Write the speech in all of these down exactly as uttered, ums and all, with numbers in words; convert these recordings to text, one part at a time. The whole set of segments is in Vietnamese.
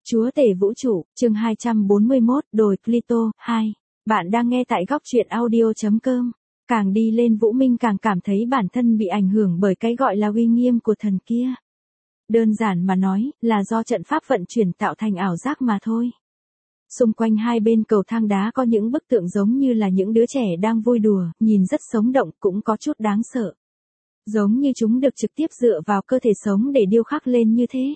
Chúa tể vũ trụ, chương hai trăm bốn mươi mốt, đồi Pluto, hai. Bạn đang nghe tại góc truyện audio.com. Càng đi lên Vũ Minh càng cảm thấy bản thân bị ảnh hưởng bởi cái gọi là uy nghiêm của thần kia. Đơn giản mà nói, là do trận pháp vận chuyển tạo thành ảo giác mà thôi. Xung quanh hai bên cầu thang đá có những bức tượng giống như là những đứa trẻ đang vui đùa, nhìn rất sống động, cũng có chút đáng sợ. Giống như chúng được trực tiếp dựa vào cơ thể sống để điêu khắc lên như thế.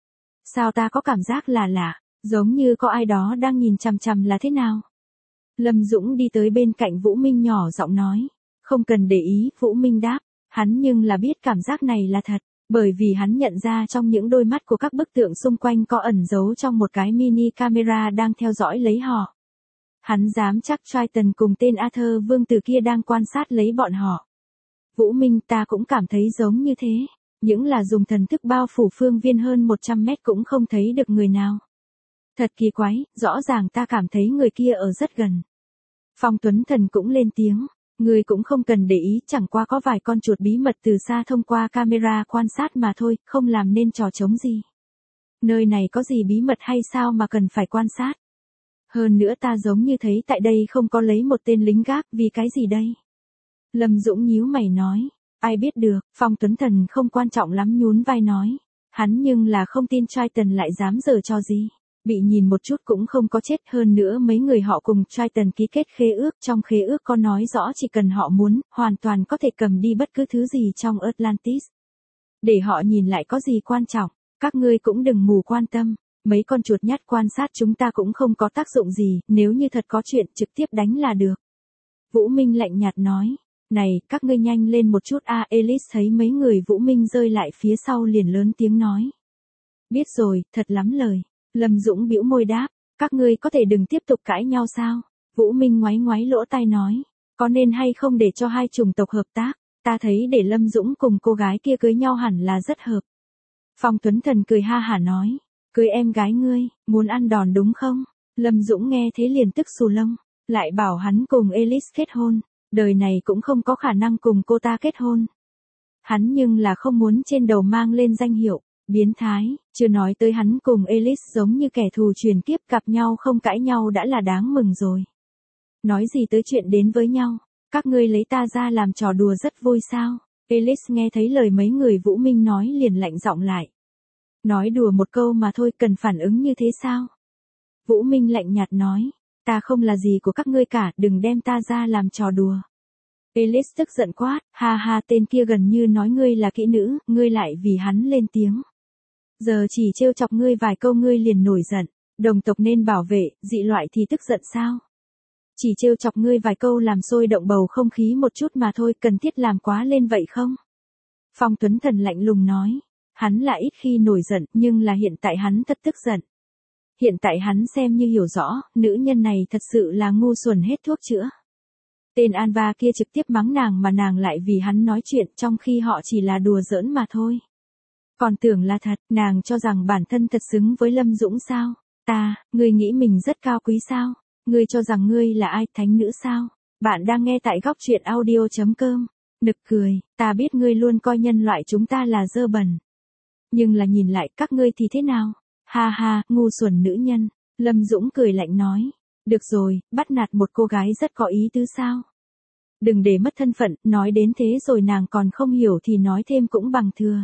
Sao ta có cảm giác là lạ, giống như có ai đó đang nhìn chằm chằm là thế nào? Lâm Dũng đi tới bên cạnh Vũ Minh nhỏ giọng nói. Không cần để ý, Vũ Minh đáp. Hắn nhưng là biết cảm giác này là thật, bởi vì hắn nhận ra trong những đôi mắt của các bức tượng xung quanh có ẩn giấu trong một cái mini camera đang theo dõi lấy họ. Hắn dám chắc Triton cùng tên Arthur vương tử kia đang quan sát lấy bọn họ. Vũ Minh, ta cũng cảm thấy giống như thế. Những là dùng thần thức bao phủ phương viên hơn một trăm mét cũng không thấy được người nào. Thật kỳ quái, rõ ràng ta cảm thấy người kia ở rất gần. Phong Tuấn Thần cũng lên tiếng. Người cũng không cần để ý, chẳng qua có vài con chuột bí mật từ xa thông qua camera quan sát mà thôi, không làm nên trò trống gì. Nơi này có gì bí mật hay sao mà cần phải quan sát? Hơn nữa ta giống như thấy tại đây không có lấy một tên lính gác, vì cái gì đây? Lâm Dũng nhíu mày nói. Ai biết được, Phong Tuấn Thần không quan trọng lắm nhún vai nói. Hắn nhưng là không tin Triton lại dám giở trò gì. Bị nhìn một chút cũng không có chết, hơn nữa mấy người họ cùng Triton ký kết khế ước, trong khế ước có nói rõ chỉ cần họ muốn, hoàn toàn có thể cầm đi bất cứ thứ gì trong Atlantis. Để họ nhìn lại có gì quan trọng, các ngươi cũng đừng mù quan tâm, mấy con chuột nhắt quan sát chúng ta cũng không có tác dụng gì, nếu như thật có chuyện trực tiếp đánh là được. Vũ Minh lạnh nhạt nói. Này, các ngươi nhanh lên một chút a. À, Ellis thấy mấy người Vũ Minh rơi lại phía sau liền lớn tiếng nói. Biết rồi, thật lắm lời. Lâm Dũng bĩu môi đáp, các ngươi có thể đừng tiếp tục cãi nhau sao? Vũ Minh ngoáy ngoáy lỗ tai nói, có nên hay không để cho hai chủng tộc hợp tác? Ta thấy để Lâm Dũng cùng cô gái kia cưới nhau hẳn là rất hợp. Phong Tuấn Thần cười ha hả nói, cưới em gái ngươi, muốn ăn đòn đúng không? Lâm Dũng nghe thế liền tức xù lông, lại bảo hắn cùng Ellis kết hôn. Đời này cũng không có khả năng cùng cô ta kết hôn. Hắn nhưng là không muốn trên đầu mang lên danh hiệu biến thái, chưa nói tới hắn cùng Ellis giống như kẻ thù truyền kiếp, gặp nhau không cãi nhau đã là đáng mừng rồi. Nói gì tới chuyện đến với nhau, các ngươi lấy ta ra làm trò đùa rất vui sao? Ellis nghe thấy lời mấy người Vũ Minh nói liền lạnh giọng lại. Nói đùa một câu mà thôi, cần phản ứng như thế sao? Vũ Minh lạnh nhạt nói. Ta không là gì của các ngươi cả, đừng đem ta ra làm trò đùa. Ellis tức giận quát, ha ha, tên kia gần như nói ngươi là kỹ nữ, ngươi lại vì hắn lên tiếng. Giờ chỉ trêu chọc ngươi vài câu ngươi liền nổi giận, đồng tộc nên bảo vệ, dị loại thì tức giận sao? Chỉ trêu chọc ngươi vài câu làm sôi động bầu không khí một chút mà thôi, cần thiết làm quá lên vậy không? Phong Tuấn Thần lạnh lùng nói, hắn là ít khi nổi giận, nhưng là hiện tại hắn thật tức giận. Hiện tại hắn xem như hiểu rõ, nữ nhân này thật sự là ngu xuẩn hết thuốc chữa. Tên Anva kia trực tiếp mắng nàng mà nàng lại vì hắn nói chuyện, trong khi họ chỉ là đùa giỡn mà thôi. Còn tưởng là thật, nàng cho rằng bản thân thật xứng với Lâm Dũng sao? Ta, ngươi nghĩ mình rất cao quý sao? Ngươi cho rằng ngươi là ai, thánh nữ sao? Bạn đang nghe tại góc truyện audio.com. Nực cười, ta biết ngươi luôn coi nhân loại chúng ta là dơ bẩn. Nhưng là nhìn lại các ngươi thì thế nào? Ha ha, ngu xuẩn nữ nhân. Lâm Dũng cười lạnh nói. Được rồi, bắt nạt một cô gái rất có ý tứ sao? Đừng để mất thân phận, nói đến thế rồi nàng còn không hiểu thì nói thêm cũng bằng thừa.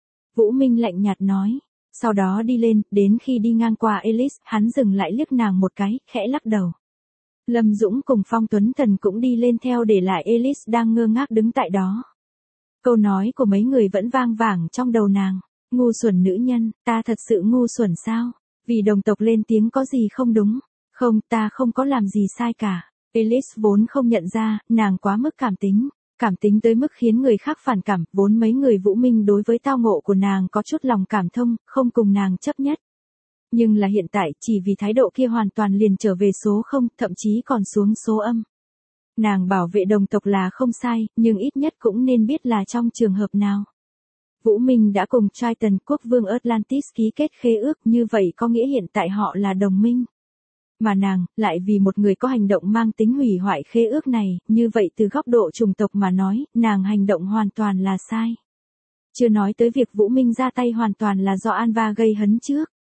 Vũ Minh lạnh nhạt nói. Sau đó đi lên, đến khi đi ngang qua Ellis, hắn dừng lại liếc nàng một cái, khẽ lắc đầu. Lâm Dũng cùng Phong Tuấn Thần cũng đi lên theo, để lại Ellis đang ngơ ngác đứng tại đó. Câu nói của mấy người vẫn vang vẳng trong đầu nàng. Ngu xuẩn nữ nhân, ta thật sự ngu xuẩn sao? Vì đồng tộc lên tiếng có gì không đúng? Không, ta không có làm gì sai cả. Ellis vốn không nhận ra, nàng quá mức cảm tính. Cảm tính tới mức khiến người khác phản cảm, vốn mấy người Vũ Minh đối với tao ngộ của nàng có chút lòng cảm thông, không cùng nàng chấp nhất. Nhưng là hiện tại, chỉ vì thái độ kia hoàn toàn liền trở về số không, thậm chí còn xuống số âm. Nàng bảo vệ đồng tộc là không sai, nhưng ít nhất cũng nên biết là trong trường hợp nào. Vũ Minh đã cùng Triton quốc vương Atlantis ký kết khế ước, như vậy có nghĩa hiện tại họ là đồng minh. Mà nàng, lại vì một người có hành động mang tính hủy hoại khế ước này, như vậy từ góc độ chủng tộc mà nói, nàng hành động hoàn toàn là sai. Chưa nói tới việc Vũ Minh ra tay hoàn toàn là do Anva gây hấn trước.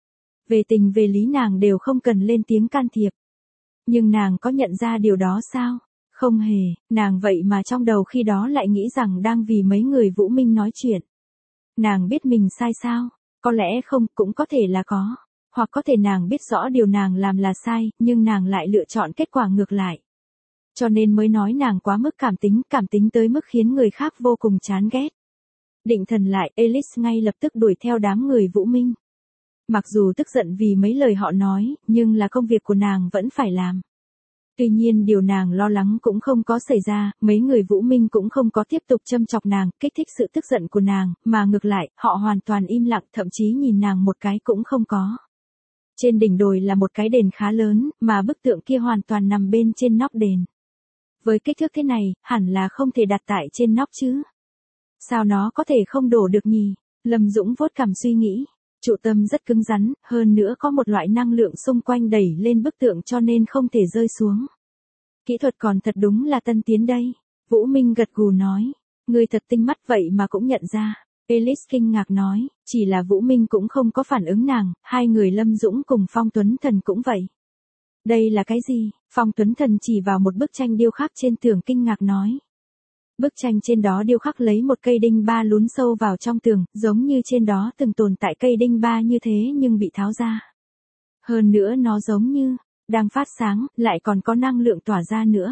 Về tình về lý nàng đều không cần lên tiếng can thiệp. Nhưng nàng có nhận ra điều đó sao? Không hề, nàng vậy mà trong đầu khi đó lại nghĩ rằng đang vì mấy người Vũ Minh nói chuyện. Nàng biết mình sai sao? Có lẽ không, cũng có thể là có. Hoặc có thể nàng biết rõ điều nàng làm là sai, nhưng nàng lại lựa chọn kết quả ngược lại. Cho nên mới nói nàng quá mức cảm tính, cảm tính tới mức khiến người khác vô cùng chán ghét. Định thần lại, Alice ngay lập tức đuổi theo đám người Vũ Minh. Mặc dù tức giận vì mấy lời họ nói, nhưng là công việc của nàng vẫn phải làm. Tuy nhiên điều nàng lo lắng cũng không có xảy ra, mấy người Vũ Minh cũng không có tiếp tục châm chọc nàng, kích thích sự tức giận của nàng, mà ngược lại, họ hoàn toàn im lặng, thậm chí nhìn nàng một cái cũng không có. Trên đỉnh đồi là một cái đền khá lớn, mà bức tượng kia hoàn toàn nằm bên trên nóc đền. Với kích thước thế này, hẳn là không thể đặt tại trên nóc chứ. Sao nó có thể không đổ được nhỉ? Lâm Dũng vuốt cằm suy nghĩ. Trụ tâm rất cứng rắn, hơn nữa có một loại năng lượng xung quanh đẩy lên bức tượng cho nên không thể rơi xuống. Kỹ thuật còn thật đúng là tân tiến đây. Vũ Minh gật gù nói. Ngươi thật tinh mắt vậy mà cũng nhận ra. Alice kinh ngạc nói, chỉ là Vũ Minh cũng không có phản ứng nàng, hai người Lâm Dũng cùng Phong Tuấn Thần cũng vậy. Đây là cái gì? Phong Tuấn Thần chỉ vào một bức tranh điêu khắc trên tường kinh ngạc nói. Bức tranh trên đó điêu khắc lấy một cây đinh ba lún sâu vào trong tường, giống như trên đó từng tồn tại cây đinh ba như thế nhưng bị tháo ra. Hơn nữa nó giống như, đang phát sáng, lại còn có năng lượng tỏa ra nữa.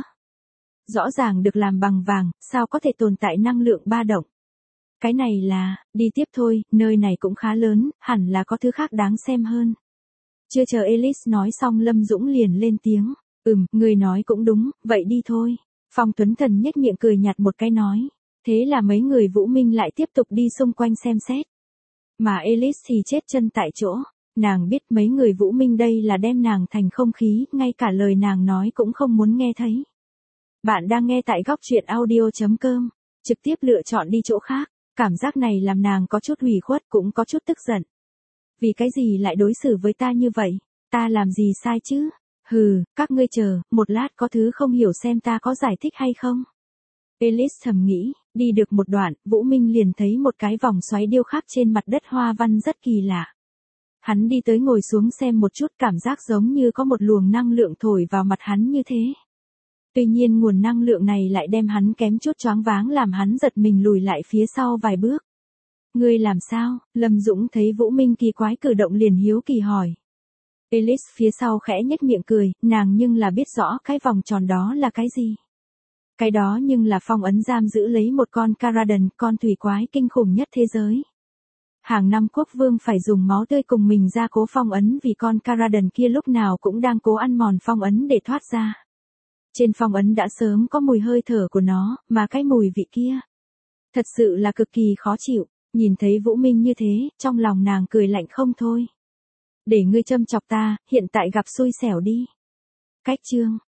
Rõ ràng được làm bằng vàng, sao có thể tồn tại năng lượng ba động? Cái này là, đi tiếp thôi, nơi này cũng khá lớn, hẳn là có thứ khác đáng xem hơn. Chưa chờ Alice nói xong Lâm Dũng liền lên tiếng. Ừm, người nói cũng đúng, vậy đi thôi. Phong Tuấn Thần nhếch miệng cười nhạt một cái nói. Thế là mấy người Vũ Minh lại tiếp tục đi xung quanh xem xét. Mà Alice thì chết chân tại chỗ. Nàng biết mấy người Vũ Minh đây là đem nàng thành không khí, ngay cả lời nàng nói cũng không muốn nghe thấy. Bạn đang nghe tại góc truyện audio chấm com. Trực tiếp lựa chọn đi chỗ khác. Cảm giác này làm nàng có chút ủy khuất cũng có chút tức giận. Vì cái gì lại đối xử với ta như vậy? Ta làm gì sai chứ? Hừ, các ngươi chờ, một lát có thứ không hiểu xem ta có giải thích hay không. Alice thầm nghĩ, đi được một đoạn, Vũ Minh liền thấy một cái vòng xoáy điêu khắc trên mặt đất hoa văn rất kỳ lạ. Hắn đi tới ngồi xuống xem một chút, cảm giác giống như có một luồng năng lượng thổi vào mặt hắn như thế. Tuy nhiên nguồn năng lượng này lại đem hắn kém chút choáng váng làm hắn giật mình lùi lại phía sau vài bước. Ngươi làm sao? Lâm Dũng thấy Vũ Minh kỳ quái cử động liền hiếu kỳ hỏi. Alice phía sau khẽ nhếch miệng cười, nàng nhưng là biết rõ cái vòng tròn đó là cái gì. Cái đó nhưng là phong ấn giam giữ lấy một con Karadan, con thủy quái kinh khủng nhất thế giới. Hàng năm quốc vương phải dùng máu tươi cùng mình ra cố phong ấn vì con Karadan kia lúc nào cũng đang cố ăn mòn phong ấn để thoát ra. Trên phong ấn đã sớm có mùi hơi thở của nó, mà cái mùi vị kia thật sự là cực kỳ khó chịu. Nhìn thấy Vũ Minh như thế, trong lòng nàng cười lạnh không thôi. Để ngươi châm chọc ta, hiện tại gặp xui xẻo đi. Cách chương